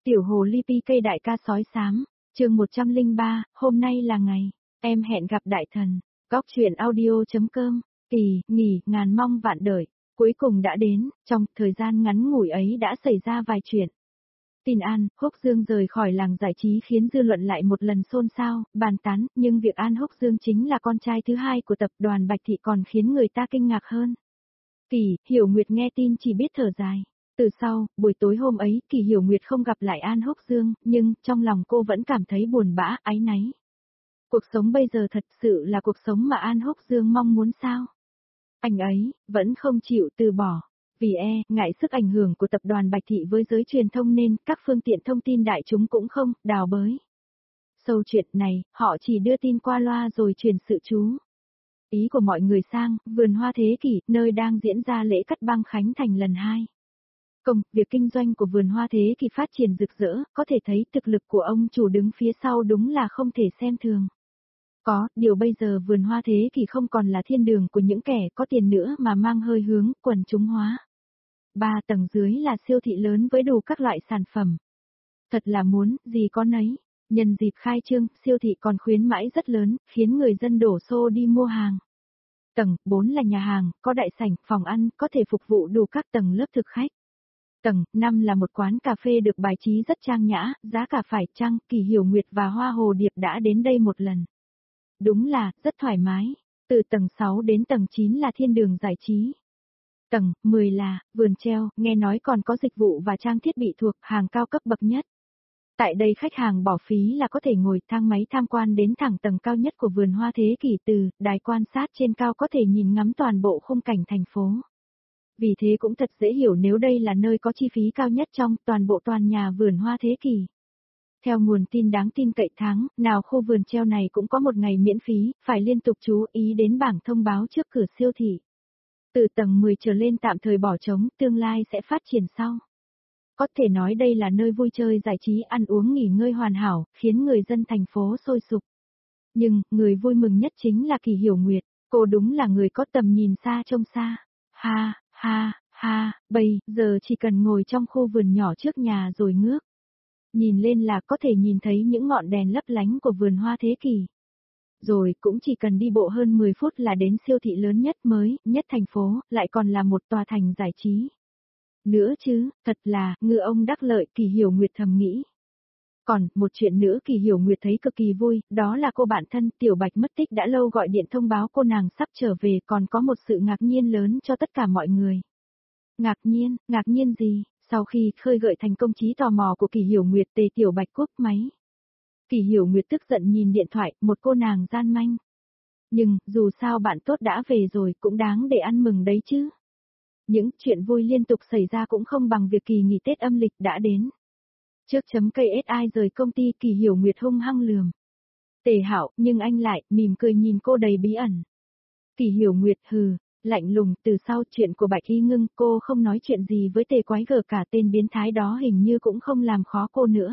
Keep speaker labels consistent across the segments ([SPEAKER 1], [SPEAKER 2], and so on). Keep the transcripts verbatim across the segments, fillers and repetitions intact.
[SPEAKER 1] Tiểu hồ ly pi cây đại ca sói xám, chương một trăm lẻ ba, hôm nay là ngày, em hẹn gặp đại thần, góc truyện audio.com, kỳ, nghỉ, ngàn mong vạn đợi, cuối cùng đã đến, trong thời gian ngắn ngủi ấy đã xảy ra vài chuyện. Tin An, Húc Dương rời khỏi làng giải trí khiến dư luận lại một lần xôn xao, bàn tán, nhưng việc An Húc Dương chính là con trai thứ hai của tập đoàn Bạch Thị còn khiến người ta kinh ngạc hơn. Kỳ, Hiểu Nguyệt nghe tin chỉ biết thở dài. Từ sau, buổi tối hôm ấy, Kỳ Hiểu Nguyệt không gặp lại An Húc Dương, nhưng trong lòng cô vẫn cảm thấy buồn bã, áy náy. Cuộc sống bây giờ thật sự là cuộc sống mà An Húc Dương mong muốn sao? Anh ấy, vẫn không chịu từ bỏ. Vì e, ngại sức ảnh hưởng của tập đoàn Bạch Thị với giới truyền thông nên các phương tiện thông tin đại chúng cũng không đào bới. Sâu chuyện này, họ chỉ đưa tin qua loa rồi truyền sự chú ý của mọi người sang vườn hoa thế kỷ, nơi đang diễn ra lễ cắt băng khánh thành lần hai. Công, việc kinh doanh của vườn hoa thế kỷ phát triển rực rỡ, có thể thấy thực lực của ông chủ đứng phía sau đúng là không thể xem thường. Có, điều bây giờ vườn hoa thế kỷ không còn là thiên đường của những kẻ có tiền nữa mà mang hơi hướng quần chúng hóa. Ba tầng dưới là siêu thị lớn với đủ các loại sản phẩm. Thật là muốn, gì có nấy. Nhân dịp khai trương, siêu thị còn khuyến mãi rất lớn, khiến người dân đổ xô đi mua hàng. Tầng bốn là nhà hàng, có đại sảnh, phòng ăn, có thể phục vụ đủ các tầng lớp thực khách. Tầng năm là một quán cà phê được bài trí rất trang nhã, giá cả phải chăng, Kỳ Hiểu Nguyệt và Hoa Hồ Điệp đã đến đây một lần. Đúng là, rất thoải mái. Từ tầng sáu đến tầng chín là thiên đường giải trí. Tầng mười là vườn treo, nghe nói còn có dịch vụ và trang thiết bị thuộc hàng cao cấp bậc nhất. Tại đây khách hàng bỏ phí là có thể ngồi thang máy tham quan đến thẳng tầng cao nhất của vườn hoa thế kỷ, từ đài quan sát trên cao có thể nhìn ngắm toàn bộ khung cảnh thành phố. Vì thế cũng thật dễ hiểu nếu đây là nơi có chi phí cao nhất trong toàn bộ tòa nhà vườn hoa thế kỷ. Theo nguồn tin đáng tin cậy tháng, nào khu vườn treo này cũng có một ngày miễn phí, phải liên tục chú ý đến bảng thông báo trước cửa siêu thị. Từ tầng mười trở lên tạm thời bỏ trống, tương lai sẽ phát triển sau. Có thể nói đây là nơi vui chơi giải trí ăn uống nghỉ ngơi hoàn hảo, khiến người dân thành phố sôi sục. Nhưng, người vui mừng nhất chính là Kỳ Hiểu Nguyệt, cô đúng là người có tầm nhìn xa trông xa. Ha, ha, ha, bây giờ chỉ cần ngồi trong khu vườn nhỏ trước nhà rồi ngước. Nhìn lên là có thể nhìn thấy những ngọn đèn lấp lánh của vườn hoa thế kỷ. Rồi cũng chỉ cần đi bộ hơn mười phút là đến siêu thị lớn nhất mới, nhất thành phố, lại còn là một tòa thành giải trí. Nữa chứ, thật là, ngư ông đắc lợi, Kỳ Hiểu Nguyệt thầm nghĩ. Còn, một chuyện nữa Kỳ Hiểu Nguyệt thấy cực kỳ vui, đó là cô bạn thân Tiểu Bạch mất tích đã lâu gọi điện thông báo cô nàng sắp trở về, còn có một sự ngạc nhiên lớn cho tất cả mọi người. Ngạc nhiên, ngạc nhiên gì? Sau khi khơi gợi thành công trí tò mò của Kỳ Hiểu Nguyệt, Tề Tiểu Bạch cúp máy. Kỳ Hiểu Nguyệt tức giận nhìn điện thoại, một cô nàng gian manh. Nhưng, dù sao bạn tốt đã về rồi cũng đáng để ăn mừng đấy chứ. Những chuyện vui liên tục xảy ra cũng không bằng việc kỳ nghỉ Tết âm lịch đã đến. Trước chấm cây ét i rời công ty, Kỳ Hiểu Nguyệt hung hăng lườm Tề Hạo, nhưng anh lại mỉm cười nhìn cô đầy bí ẩn. Kỳ Hiểu Nguyệt hừ, lạnh lùng, từ sau chuyện của Bạch Y Ngưng, cô không nói chuyện gì với Tề Quái Gở cả, tên biến thái đó hình như cũng không làm khó cô nữa.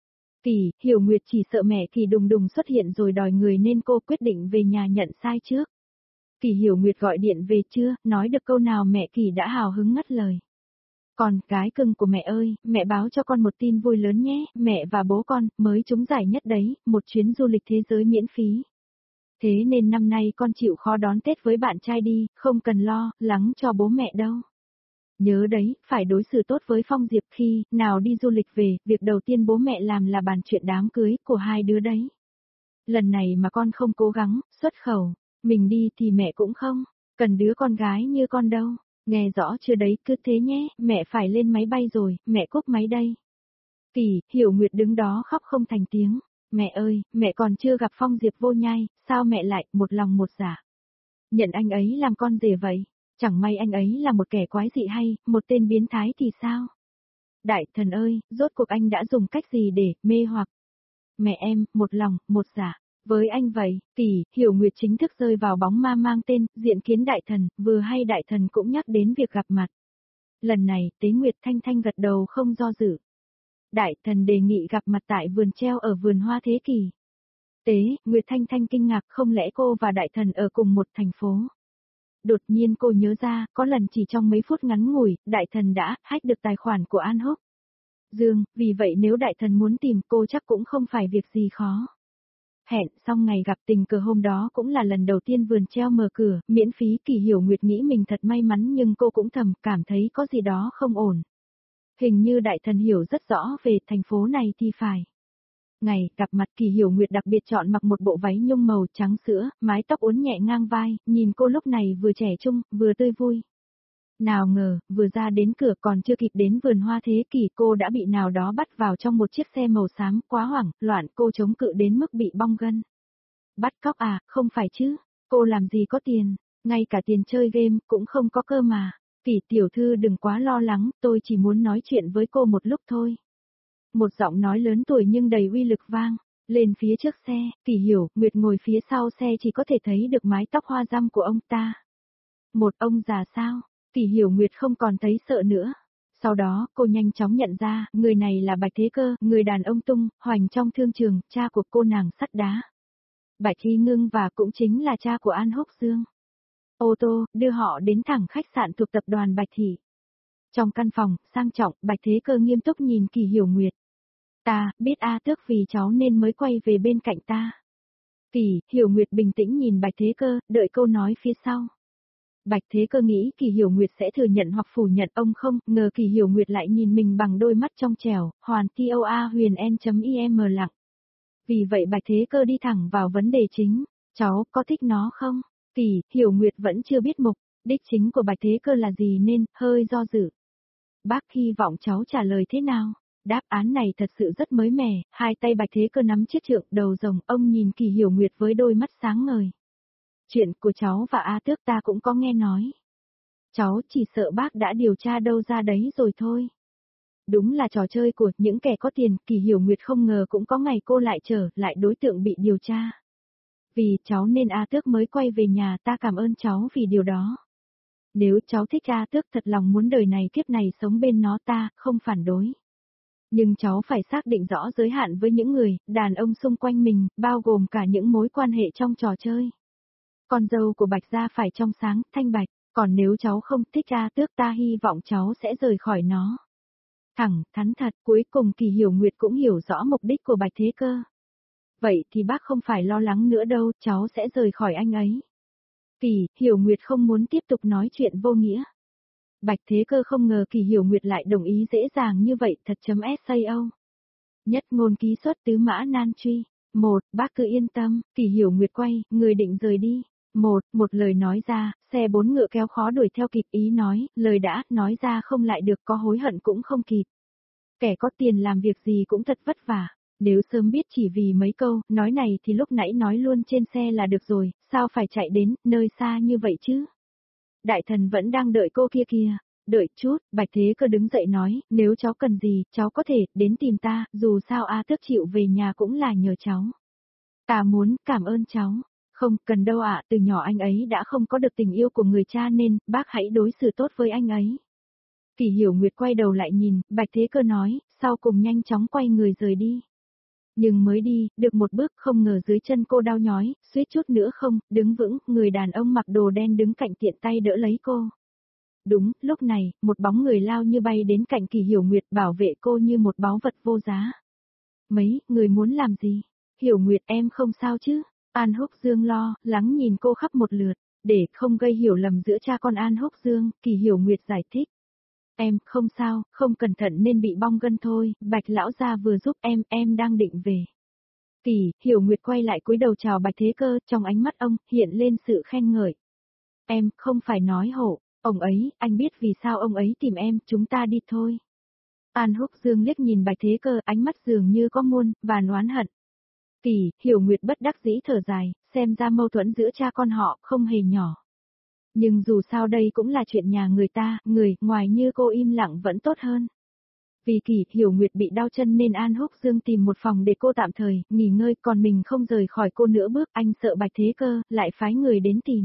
[SPEAKER 1] Kỳ Hiểu Nguyệt chỉ sợ mẹ Kỳ đùng đùng xuất hiện rồi đòi người nên cô quyết định về nhà nhận sai trước. Kỳ Hiểu Nguyệt gọi điện về chưa, nói được câu nào mẹ Kỳ đã hào hứng ngắt lời. Con, gái cưng của mẹ ơi, mẹ báo cho con một tin vui lớn nhé, mẹ và bố con mới trúng giải nhất đấy, một chuyến du lịch thế giới miễn phí. Thế nên năm nay con chịu khó đón Tết với bạn trai đi, không cần lo lắng cho bố mẹ đâu. Nhớ đấy, phải đối xử tốt với Phong Diệp khi nào đi du lịch về, việc đầu tiên bố mẹ làm là bàn chuyện đám cưới của hai đứa đấy. Lần này mà con không cố gắng, xuất khẩu, mình đi thì mẹ cũng không, cần đứa con gái như con đâu, nghe rõ chưa đấy, cứ thế nhé, mẹ phải lên máy bay rồi, mẹ cúp máy đây. Kỳ Hiểu Nguyệt đứng đó khóc không thành tiếng, mẹ ơi, mẹ còn chưa gặp Phong Diệp vô nhai, sao mẹ lại một lòng một dạ nhận anh ấy làm con rể vậy? Chẳng may anh ấy là một kẻ quái dị hay, một tên biến thái thì sao? Đại thần ơi, rốt cuộc anh đã dùng cách gì để mê hoặc mẹ em, một lòng, một dạ với anh vậy? Kỳ Hiểu Nguyệt chính thức rơi vào bóng ma mang tên Diện Kiến Đại Thần, vừa hay Đại Thần cũng nhắc đến việc gặp mặt. Lần này, Tế Nguyệt Thanh Thanh gật đầu không do dự. Đại Thần đề nghị gặp mặt tại vườn treo ở vườn hoa thế kỷ. Tế Nguyệt Thanh Thanh kinh ngạc, không lẽ cô và Đại Thần ở cùng một thành phố? Đột nhiên cô nhớ ra, có lần chỉ trong mấy phút ngắn ngủi, Đại Thần đã hack được tài khoản của An Húc. Dương, vì vậy nếu đại thần muốn tìm cô chắc cũng không phải việc gì khó. Hẹn xong ngày gặp tình cờ hôm đó cũng là lần đầu tiên vườn treo mở cửa, miễn phí. Kỳ Hiểu Nguyệt nghĩ mình thật may mắn nhưng cô cũng thầm cảm thấy có gì đó không ổn. Hình như đại thần hiểu rất rõ về thành phố này thì phải. Ngày gặp mặt Kỳ Hiểu Nguyệt đặc biệt chọn mặc một bộ váy nhung màu trắng sữa, mái tóc uốn nhẹ ngang vai, nhìn cô lúc này vừa trẻ trung, vừa tươi vui. Nào ngờ, vừa ra đến cửa còn chưa kịp đến vườn hoa thế kỷ cô đã bị nào đó bắt vào trong một chiếc xe màu xám, quá hoảng, loạn, cô chống cự đến mức bị bong gân. Bắt cóc à, không phải chứ, cô làm gì có tiền, ngay cả tiền chơi game cũng không có cơ mà. Kỳ tiểu thư đừng quá lo lắng, tôi chỉ muốn nói chuyện với cô một lúc thôi. Một giọng nói lớn tuổi nhưng đầy uy lực vang lên phía trước xe. Kỳ Hiểu Nguyệt ngồi phía sau xe chỉ có thể thấy được mái tóc hoa răm của ông ta. Một ông già sao? Kỳ Hiểu Nguyệt không còn thấy sợ nữa. Sau đó, cô nhanh chóng nhận ra, người này là Bạch Thế Cơ, người đàn ông tung, hoành trong thương trường, cha của cô nàng sắt đá. Bạch Hy Ngưng và cũng chính là cha của An Húc Dương. Ô tô, đưa họ đến thẳng khách sạn thuộc tập đoàn Bạch Thị. Trong căn phòng, sang trọng, Bạch Thế Cơ nghiêm túc nhìn Kỳ Hiểu Nguyệt. Ta, biết A Tước vì cháu nên mới quay về bên cạnh ta. Kỳ Hiểu Nguyệt bình tĩnh nhìn Bạch Thế Cơ, đợi câu nói phía sau. Bạch Thế Cơ nghĩ Kỳ Hiểu Nguyệt sẽ thừa nhận hoặc phủ nhận ông không, ngờ Kỳ Hiểu Nguyệt lại nhìn mình bằng đôi mắt trong trẻo, hoàn toa huyền n.im lặng. Vì vậy Bạch Thế Cơ đi thẳng vào vấn đề chính, cháu có thích nó không? Kỳ Hiểu Nguyệt vẫn chưa biết mục đích chính của Bạch Thế Cơ là gì nên hơi do dự. Bác hy vọng cháu trả lời thế nào? Đáp án này thật sự rất mới mẻ, hai tay Bạch Thế Cơ nắm chiếc trượng đầu rồng, ông nhìn Kỳ Hiểu Nguyệt với đôi mắt sáng ngời. Chuyện của cháu và A Tước ta cũng có nghe nói. Cháu chỉ sợ bác đã điều tra đâu ra đấy rồi thôi. Đúng là trò chơi của những kẻ có tiền, Kỳ Hiểu Nguyệt không ngờ cũng có ngày cô lại trở lại đối tượng bị điều tra. Vì cháu nên A Tước mới quay về nhà, ta cảm ơn cháu vì điều đó. Nếu cháu thích A Tước thật lòng muốn đời này kiếp này sống bên nó ta không phản đối. Nhưng cháu phải xác định rõ giới hạn với những người, đàn ông xung quanh mình, bao gồm cả những mối quan hệ trong trò chơi. Con dâu của Bạch gia phải trong sáng, thanh bạch, còn nếu cháu không thích A Tước ta hy vọng cháu sẽ rời khỏi nó. Thẳng, thắn thật, cuối cùng Kỳ Hiểu Nguyệt cũng hiểu rõ mục đích của Bạch Thế Cơ. Vậy thì bác không phải lo lắng nữa đâu, cháu sẽ rời khỏi anh ấy. Kỳ Hiểu Nguyệt không muốn tiếp tục nói chuyện vô nghĩa. Bạch Thế Cơ không ngờ Kỳ Hiểu Nguyệt lại đồng ý dễ dàng như vậy, thật chấm sao. Nhất ngôn ký xuất tứ mã nan truy. Một, bác cứ yên tâm, Kỳ Hiểu Nguyệt quay, người định rời đi. Một, một lời nói ra, xe bốn ngựa kéo khó đuổi theo kịp, ý nói, lời đã, nói ra không lại được, có hối hận cũng không kịp. Kẻ có tiền làm việc gì cũng thật vất vả. Nếu sớm biết chỉ vì mấy câu, nói này thì lúc nãy nói luôn trên xe là được rồi, sao phải chạy đến, nơi xa như vậy chứ? Đại thần vẫn đang đợi cô kia kìa. Đợi chút, Bạch Thế Cơ đứng dậy nói, nếu cháu cần gì, cháu có thể, đến tìm ta, dù sao A Tước chịu về nhà cũng là nhờ cháu. Ta muốn, cảm ơn cháu. Không, cần đâu ạ, từ nhỏ anh ấy đã không có được tình yêu của người cha nên, bác hãy đối xử tốt với anh ấy. Kỳ Hiểu Nguyệt quay đầu lại nhìn, Bạch Thế Cơ nói, sau cùng nhanh chóng quay người rời đi. Nhưng mới đi, được một bước không ngờ dưới chân cô đau nhói, suýt chút nữa không, đứng vững, người đàn ông mặc đồ đen đứng cạnh tiện tay đỡ lấy cô. Đúng, lúc này, một bóng người lao như bay đến cạnh Kỳ Hiểu Nguyệt bảo vệ cô như một báu vật vô giá. Mấy, người muốn làm gì? Hiểu Nguyệt em không sao chứ? An Húc Dương lo, lắng nhìn cô khắp một lượt, để không gây hiểu lầm giữa cha con An Húc Dương, Kỳ Hiểu Nguyệt giải thích. Em, không sao, không cẩn thận nên bị bong gân thôi, Bạch lão gia vừa giúp em, em đang định về. Kỳ Hiểu Nguyệt quay lại cúi đầu chào Bạch Thế Cơ, trong ánh mắt ông, hiện lên sự khen ngợi. Em, không phải nói hộ, ông ấy, anh biết vì sao ông ấy tìm em, chúng ta đi thôi. An Húc Dương liếc nhìn Bạch Thế Cơ, ánh mắt dường như có muôn, và oán hận. Kỳ Hiểu Nguyệt bất đắc dĩ thở dài, xem ra mâu thuẫn giữa cha con họ không hề nhỏ. Nhưng dù sao đây cũng là chuyện nhà người ta, người ngoài như cô im lặng vẫn tốt hơn. Vì Kỳ Hiểu Nguyệt bị đau chân nên An Húc Dương tìm một phòng để cô tạm thời nghỉ ngơi, còn mình không rời khỏi cô nữa bước, anh sợ Bạch Thế Cơ lại phái người đến tìm.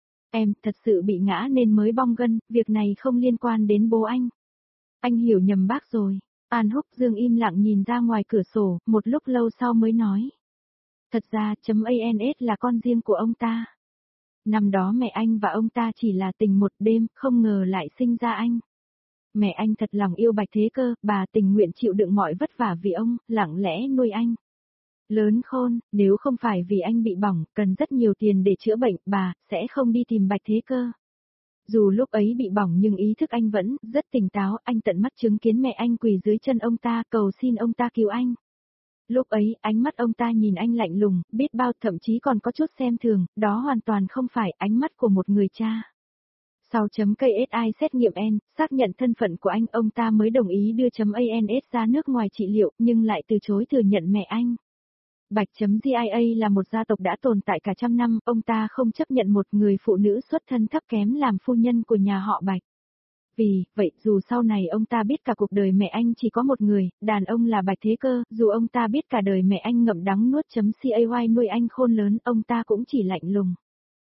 [SPEAKER 1] Em thật sự bị ngã nên mới bong gân, việc này không liên quan đến bố anh. Anh hiểu nhầm bác rồi. An Húc Dương im lặng nhìn ra ngoài cửa sổ, một lúc lâu sau mới nói. Thật ra, chấm ans là con riêng của ông ta. Năm đó mẹ anh và ông ta chỉ là tình một đêm, không ngờ lại sinh ra anh. Mẹ anh thật lòng yêu Bạch Thế Cơ, bà tình nguyện chịu đựng mọi vất vả vì ông, lặng lẽ nuôi anh. Lớn khôn, nếu không phải vì anh bị bỏng, cần rất nhiều tiền để chữa bệnh, bà sẽ không đi tìm Bạch Thế Cơ. Dù lúc ấy bị bỏng nhưng ý thức anh vẫn rất tỉnh táo, anh tận mắt chứng kiến mẹ anh quỳ dưới chân ông ta cầu xin ông ta cứu anh. Lúc ấy, ánh mắt ông ta nhìn anh lạnh lùng, biết bao, thậm chí còn có chút xem thường, đó hoàn toàn không phải ánh mắt của một người cha. Sau chấm ca ét i xét nghiệm N, xác nhận thân phận của anh, ông ta mới đồng ý đưa chấm a en ét ra nước ngoài trị liệu, nhưng lại từ chối thừa nhận mẹ anh. Bạch chấm giê i a là một gia tộc đã tồn tại cả trăm năm, ông ta không chấp nhận một người phụ nữ xuất thân thấp kém làm phu nhân của nhà họ Bạch. Vì vậy, dù sau này ông ta biết cả cuộc đời mẹ anh chỉ có một người, đàn ông là Bạch Thế Cơ, dù ông ta biết cả đời mẹ anh ngậm đắng nuốt chấm cay nuôi anh khôn lớn, ông ta cũng chỉ lạnh lùng.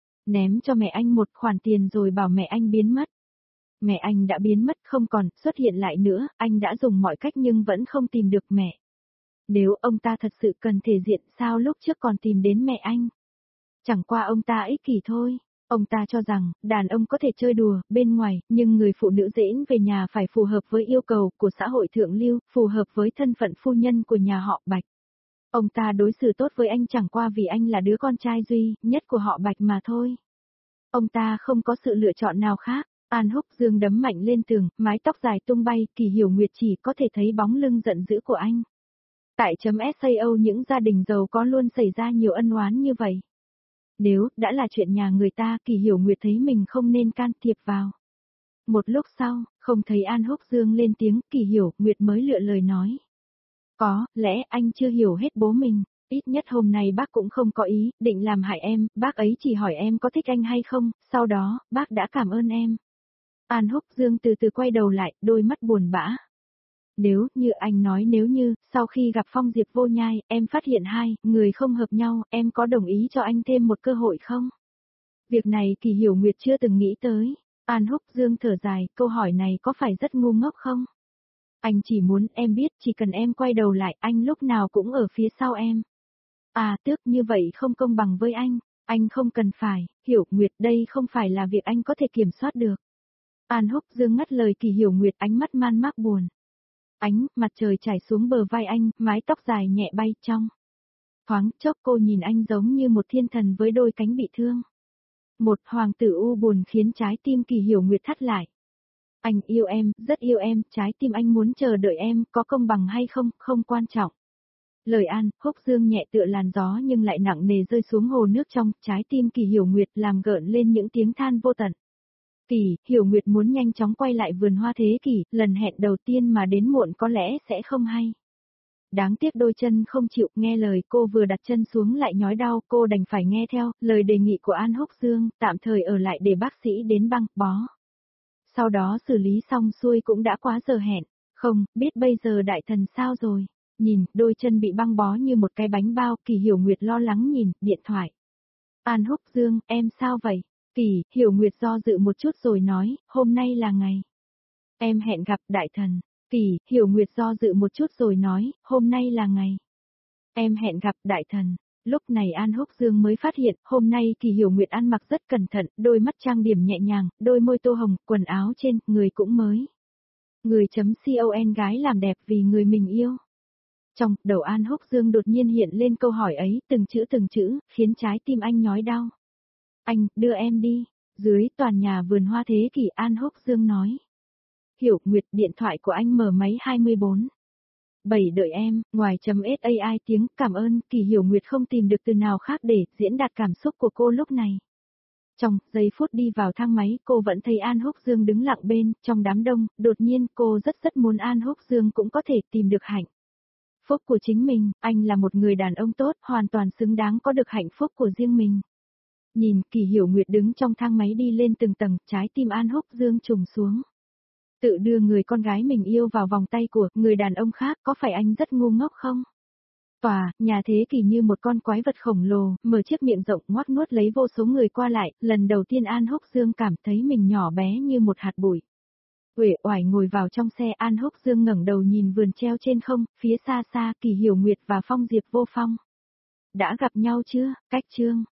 [SPEAKER 1] Ném cho mẹ anh một khoản tiền rồi bảo mẹ anh biến mất. Mẹ anh đã biến mất không còn xuất hiện lại nữa, anh đã dùng mọi cách nhưng vẫn không tìm được mẹ. Nếu ông ta thật sự cần thể diện sao lúc trước còn tìm đến mẹ anh? Chẳng qua ông ta ích kỷ thôi. Ông ta cho rằng, đàn ông có thể chơi đùa, bên ngoài, nhưng người phụ nữ dễn về nhà phải phù hợp với yêu cầu của xã hội thượng lưu, phù hợp với thân phận phu nhân của nhà họ Bạch. Ông ta đối xử tốt với anh chẳng qua vì anh là đứa con trai duy nhất của họ Bạch mà thôi. Ông ta không có sự lựa chọn nào khác. An Húc Dương đấm mạnh lên tường, mái tóc dài tung bay, Kỳ Hiểu Nguyệt chỉ có thể thấy bóng lưng giận dữ của anh. Tại chấm sao những gia đình giàu có luôn xảy ra nhiều ân oán như vậy. Nếu đã là chuyện nhà người ta, Kỳ Hiểu Nguyệt thấy mình không nên can thiệp vào. Một lúc sau, không thấy An Húc Dương lên tiếng, Kỳ Hiểu Nguyệt mới lựa lời nói. Có lẽ anh chưa hiểu hết bố mình, ít nhất hôm nay bác cũng không có ý định làm hại em, bác ấy chỉ hỏi em có thích anh hay không, sau đó, bác đã cảm ơn em. An Húc Dương từ từ quay đầu lại, đôi mắt buồn bã. Nếu như anh nói nếu như, sau khi gặp Phong Diệp Vô Nhai, em phát hiện hai người không hợp nhau, em có đồng ý cho anh thêm một cơ hội không? Việc này Kỳ Hiểu Nguyệt chưa từng nghĩ tới. An Húc Dương thở dài, câu hỏi này có phải rất ngu ngốc không? Anh chỉ muốn em biết chỉ cần em quay đầu lại, anh lúc nào cũng ở phía sau em. À tước như vậy không công bằng với anh, anh không cần phải, Hiểu Nguyệt đây không phải là việc anh có thể kiểm soát được. An Húc Dương ngắt lời Kỳ Hiểu Nguyệt ánh mắt man mác buồn. Ánh mặt trời trải xuống bờ vai anh, mái tóc dài nhẹ bay trong. Thoáng chốc cô nhìn anh giống như một thiên thần với đôi cánh bị thương. Một hoàng tử u buồn khiến trái tim Kỳ Hiểu Nguyệt thắt lại. Anh yêu em, rất yêu em, trái tim anh muốn chờ đợi em, có công bằng hay không, không quan trọng. Lời An Húc Dương nhẹ tựa làn gió nhưng lại nặng nề rơi xuống hồ nước trong, trái tim Kỳ Hiểu Nguyệt làm gợn lên những tiếng than vô tận. Kỳ Hiểu Nguyệt muốn nhanh chóng quay lại vườn hoa thế kỷ, lần hẹn đầu tiên mà đến muộn có lẽ sẽ không hay. Đáng tiếc đôi chân không chịu, nghe lời cô vừa đặt chân xuống lại nhói đau, cô đành phải nghe theo lời đề nghị của An Húc Dương, tạm thời ở lại để bác sĩ đến băng bó. Sau đó xử lý xong xuôi cũng đã quá giờ hẹn, không biết bây giờ đại thần sao rồi. Nhìn, đôi chân bị băng bó như một cái bánh bao, Kỳ Hiểu Nguyệt lo lắng nhìn, điện thoại. An Húc Dương, em sao vậy? Kỳ Hiểu Nguyệt do dự một chút rồi nói, hôm nay là ngày. Em hẹn gặp đại thần. Kỳ Hiểu Nguyệt do dự một chút rồi nói, hôm nay là ngày. Em hẹn gặp đại thần. Lúc này An Húc Dương mới phát hiện, hôm nay Kỳ Hiểu Nguyệt ăn mặc rất cẩn thận, đôi mắt trang điểm nhẹ nhàng, đôi môi tô hồng, quần áo trên, người cũng mới. Người chấm con gái làm đẹp vì người mình yêu. Trong đầu An Húc Dương đột nhiên hiện lên câu hỏi ấy, từng chữ từng chữ, khiến trái tim anh nhói đau. Anh, đưa em đi. Dưới toàn nhà vườn hoa thế kỷ An Húc Dương nói. Hiểu Nguyệt, điện thoại của anh mở máy hai mươi bốn. bảy đợi em, ngoài chấm sai tiếng cảm ơn, Kỳ Hiểu Nguyệt không tìm được từ nào khác để diễn đạt cảm xúc của cô lúc này. Trong giây phút đi vào thang máy, cô vẫn thấy An Húc Dương đứng lặng bên, trong đám đông, đột nhiên cô rất rất muốn An Húc Dương cũng có thể tìm được hạnh phúc của chính mình, anh là một người đàn ông tốt, hoàn toàn xứng đáng có được hạnh phúc của riêng mình. Nhìn Kỳ Hiểu Nguyệt đứng trong thang máy đi lên từng tầng, trái tim An Húc Dương trùng xuống. Tự đưa người con gái mình yêu vào vòng tay của người đàn ông khác, có phải anh rất ngu ngốc không? Tòa, nhà thế kỷ như một con quái vật khổng lồ, mở chiếc miệng rộng ngoác nuốt lấy vô số người qua lại, lần đầu tiên An Húc Dương cảm thấy mình nhỏ bé như một hạt bụi. Uể oải ngồi vào trong xe, An Húc Dương ngẩng đầu nhìn vườn treo trên không, phía xa xa Kỳ Hiểu Nguyệt và Phong Diệp Vô Phong. Đã gặp nhau chưa? Cách chương